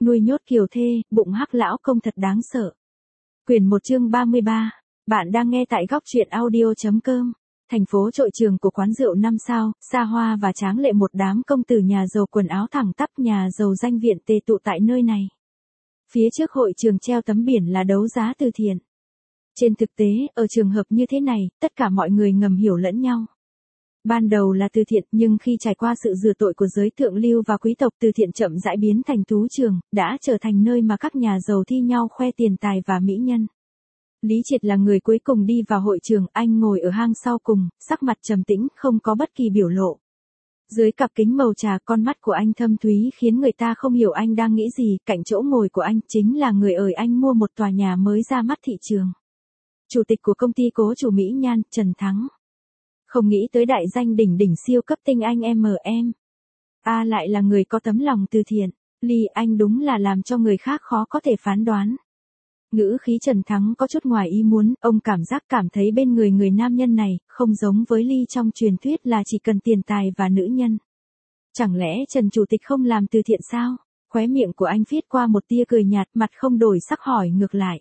nuôi nhốt kiều thê, bụng hắc lão công thật đáng sợ. Quyển 1 chương 33. Bạn đang nghe tại góc truyện audio.com. Thành phố trội trường của quán rượu 5 sao, xa hoa và tráng lệ, một đám công tử nhà giàu quần áo thẳng tắp nhà giàu danh viện tề tụ tại nơi này. Phía trước hội trường treo tấm biển là đấu giá từ thiện. Trên thực tế, ở trường hợp như thế này, tất cả mọi người ngầm hiểu lẫn nhau. Ban đầu là từ thiện, nhưng khi trải qua sự rửa tội của giới thượng lưu và quý tộc, từ thiện chậm rãi biến thành tú trường, đã trở thành nơi mà các nhà giàu thi nhau khoe tiền tài và mỹ nhân. Lý Triệt là người cuối cùng đi vào hội trường, anh ngồi ở hang sau cùng, sắc mặt trầm tĩnh, không có bất kỳ biểu lộ. Dưới cặp kính màu trà, con mắt của anh thâm thúy khiến người ta không hiểu anh đang nghĩ gì. Cạnh chỗ ngồi của anh chính là người ơi anh mua một tòa nhà mới ra mắt thị trường. Chủ tịch của công ty cố chủ Mỹ Nhan, Trần Thắng. Không nghĩ tới đại danh đỉnh đỉnh siêu cấp tinh anh MM. Lại là người có tấm lòng từ thiện. Ly, anh đúng là làm cho người khác khó có thể phán đoán. Ngữ khí Trần Thắng có chút ngoài ý muốn, ông cảm thấy bên người nam nhân này, không giống với Ly trong truyền thuyết là chỉ cần tiền tài và nữ nhân. Chẳng lẽ Trần Chủ tịch không làm từ thiện sao? Khóe miệng của anh viết qua một tia cười nhạt, mặt không đổi sắc hỏi ngược lại.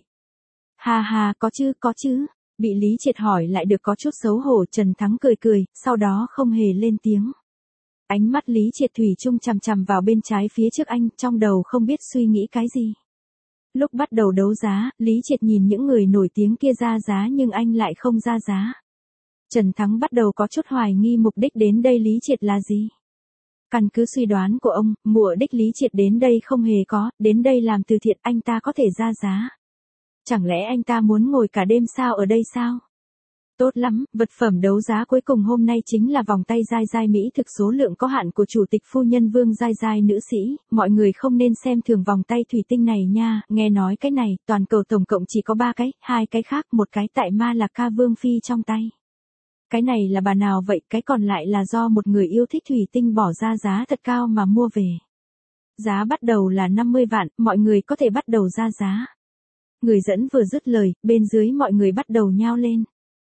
Ha, có chứ. Bị Lý Triệt hỏi lại được có chút xấu hổ, Trần Thắng cười, sau đó không hề lên tiếng. Ánh mắt Lý Triệt thủy chung chằm vào bên trái phía trước anh, trong đầu không biết suy nghĩ cái gì. Lúc bắt đầu đấu giá, Lý Triệt nhìn những người nổi tiếng kia ra giá nhưng anh lại không ra giá. Trần Thắng bắt đầu có chút hoài nghi mục đích đến đây Lý Triệt là gì. Căn cứ suy đoán của ông, mục đích Lý Triệt đến đây không hề có, đến đây làm từ thiện, anh ta có thể ra giá. Chẳng lẽ anh ta muốn ngồi cả đêm sao ở đây sao? Tốt lắm, vật phẩm đấu giá cuối cùng hôm nay chính là vòng tay dai dai mỹ thực số lượng có hạn của chủ tịch phu nhân Vương Dai Dai nữ sĩ, mọi người không nên xem thường vòng tay thủy tinh này nha, nghe nói cái này, toàn cầu tổng cộng chỉ có 3 cái, 2 cái khác, một cái tại Ma Lạc Ca Vương Phi trong tay. Cái này là bà nào vậy, cái còn lại là do một người yêu thích thủy tinh bỏ ra giá thật cao mà mua về. Giá bắt đầu là 50 vạn, mọi người có thể bắt đầu ra giá. Người dẫn vừa dứt lời, bên dưới mọi người bắt đầu nhao lên.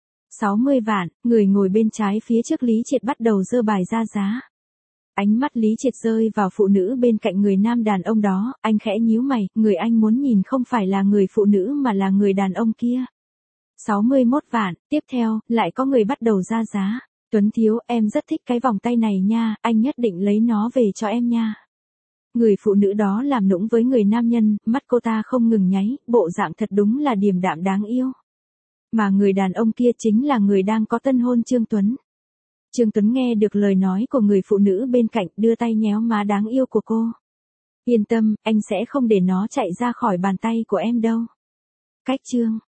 60 vạn, người ngồi bên trái phía trước Lý Triệt bắt đầu giơ bài ra giá. Ánh mắt Lý Triệt rơi vào phụ nữ bên cạnh người nam đàn ông đó, anh khẽ nhíu mày, người anh muốn nhìn không phải là người phụ nữ mà là người đàn ông kia. 61 vạn, tiếp theo, lại có người bắt đầu ra giá. Tuấn thiếu, em rất thích cái vòng tay này nha, anh nhất định lấy nó về cho em nha. Người phụ nữ đó làm nũng với người nam nhân, mắt cô ta không ngừng nháy, bộ dạng thật đúng là điềm đạm đáng yêu. Mà người đàn ông kia chính là người đang có tân hôn Trương Tuấn. Trương Tuấn nghe được lời nói của người phụ nữ bên cạnh, đưa tay nhéo má đáng yêu của cô. Yên tâm, anh sẽ không để nó chạy ra khỏi bàn tay của em đâu. Cách Trương